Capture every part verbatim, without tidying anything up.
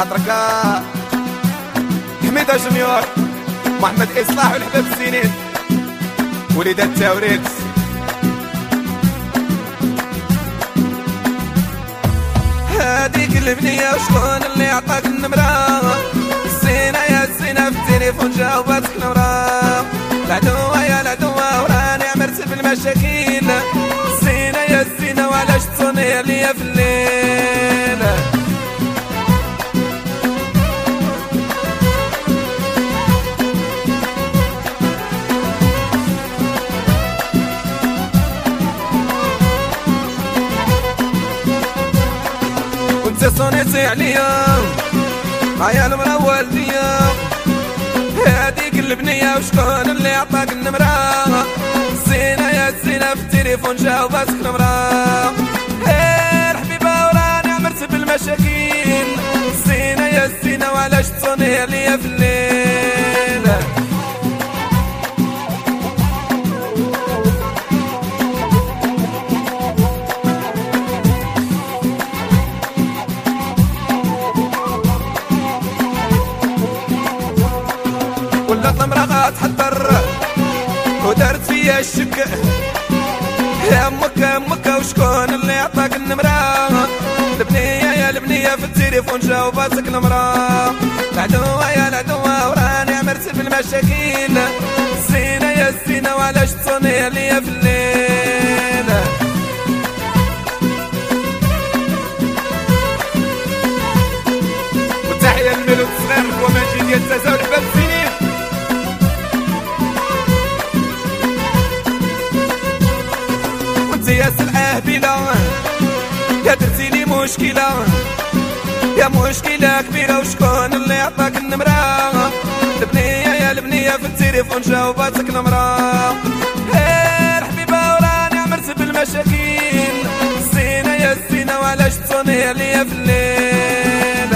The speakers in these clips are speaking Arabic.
خاطرك حميدة جونيور محمد إصلاح والحباب الزينين وليدات التاوريت. هاديك البنية وشكون اللي عطاك النمرة؟ الزينة يا الزينة في التليفون جاوباتك نورة. العدوة يا العدوة وراني عمرت بالمشاكل. الزينة يا الزينة وعلاش تصوني عليا في الليل؟ وانت صونيتي عليا معايا المرا والديا. هاديك البنية وشكون اللي عطاك النمرة؟ الزينة يا الزينة في التليفون جاوباتك نمرة. هير حبيبة وراني عمرت بالمشاكل. الزينة يا الزينة وعلاش تصوني عليا في الليل؟ ولات المرا غتحضر ودارت فيا الشك. يا امك يا امك وشكون اللي عطاك النمرة؟ البنية يا البنية في التليفون جاوباتك المرا. العدوة يا العدوة وراني عمرت بالمشاكل. الزينة يا الزينة وعلاش تصوني عليا في الليل؟ وتحية للملوك الصغير وماجي ديال التازا والحباب الزينين. يا سلعة بلا يا درتي لي مشكلة. يا مشكلة كبيرة وشكون اللي عطاك النمرة؟ البنية يا البنية في التليفون جاوباتك نمرة. هير حبيبة وراني عمرت بالمشاكل. الزينة يا الزينة وعلاش تصوني عليا في الليل؟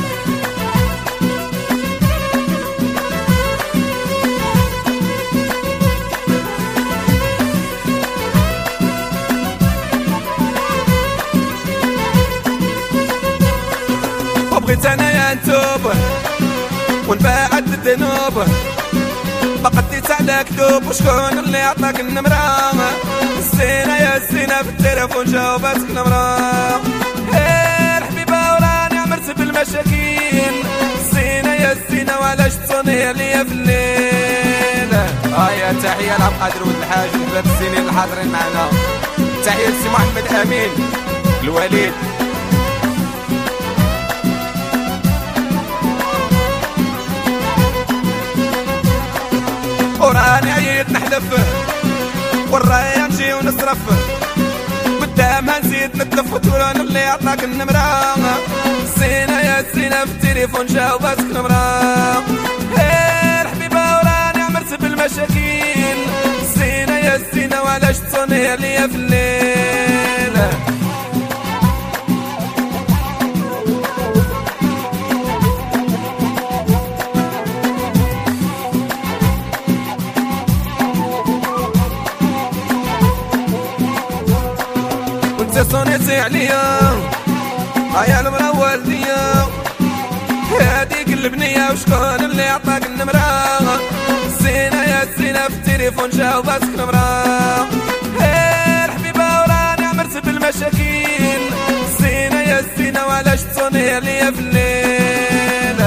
بغيت انايا نتوب ونبعد الذنوب. ما قديت على كذوب وشكون اللي عطاك النمرة؟ الزينة يا الزينة في التليفون جاوباتك نمرة. هير حبيبة وراني عمرت بالمشاكل. الزينة يا الزينة وعلاش تصوني عليا في الليل؟ اه يا تحية لعبد القادر ولد الحاج والحباب الزينين الحاضرين معنا. تحية لسي محمد امين الوليد. وراني عييت نحلف والراية نجي ونصرف. قدامها نزيد نتلف وتوران اللي عطاك النمرة. الزينة يا الزينة في التليفون جاوباتك نمرة. هير حبيبة وراني عمرت بالمشاكل. الزينة يا الزينة وعلاش تصوني عليا في الليل؟ صونيتي عليا معايا المرا والديا. هاديك البنية وشكون اللي عطاك النمرة؟ الزينة يا الزينة في التليفون جاوباتك نمرة. هير حبيبة وراني عمرت بالمشاكل. الزينة يا الزينة وعلاش تصوني عليا في الليل؟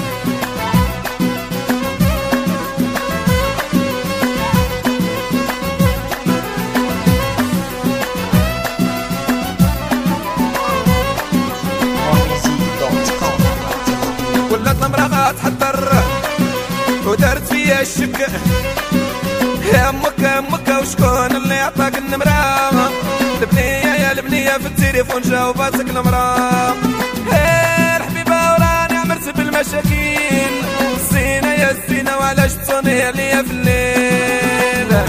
ولات المرا غتحضر ودارت فيا الشك. يا امك يا امك وشكون اللي عطاك النمرة؟ البنية يا البنية في التليفون جاوباتك نمرة. هير حبيبة وراني عمرت بالمشاكل. الزينة يا الزينة وعلاش تصوني عليا في الليل؟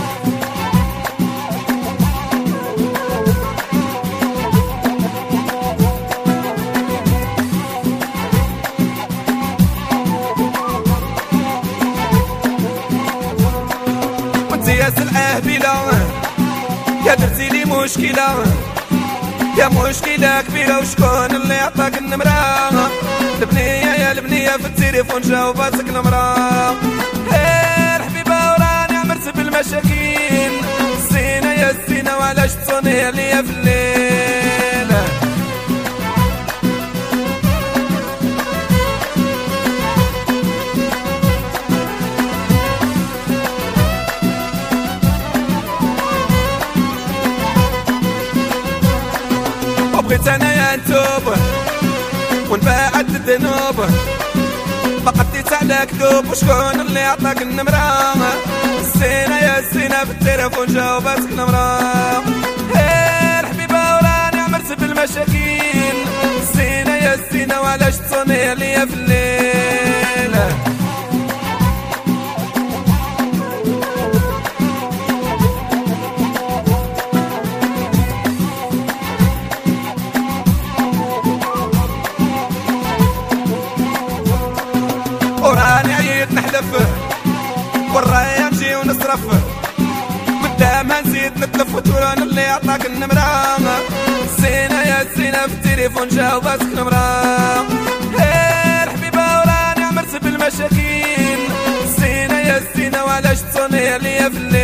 يا سلعة بلا يا درتي لي مشكلة. يا مشكلة كبيرة وشكون اللي عطاك النمرة؟ البنية يا البنية في التليفون جاوباتك المرا. هير حبيبة وراني عمرت بالمشاكين، الزينة يا الزينة وعلاش تصوني عليا في الليل. وبغيت انايا نتوب ونبعد الذنوب، بقديت على كذوب وشكون اللي عطاك النمرة؟ الزينة يا الزينة في التليفون جاوباتك المرا. هير حبيبة وراني عمرت بالمشاكين، الزينة يا الزينة وعلاش تصوني عليا في الليل. وراني عييت نحلف والراية نجي ونصرف، قدامها نزيد نتلف وتوران اللي عطاك النمرة. الزينة يا الزينة في التليفون جاوباتك المرا. هير حبيبة وراني عمرت بالمشاكين، الزينة يا الزينة وعلاش تصوني عليا في الليل.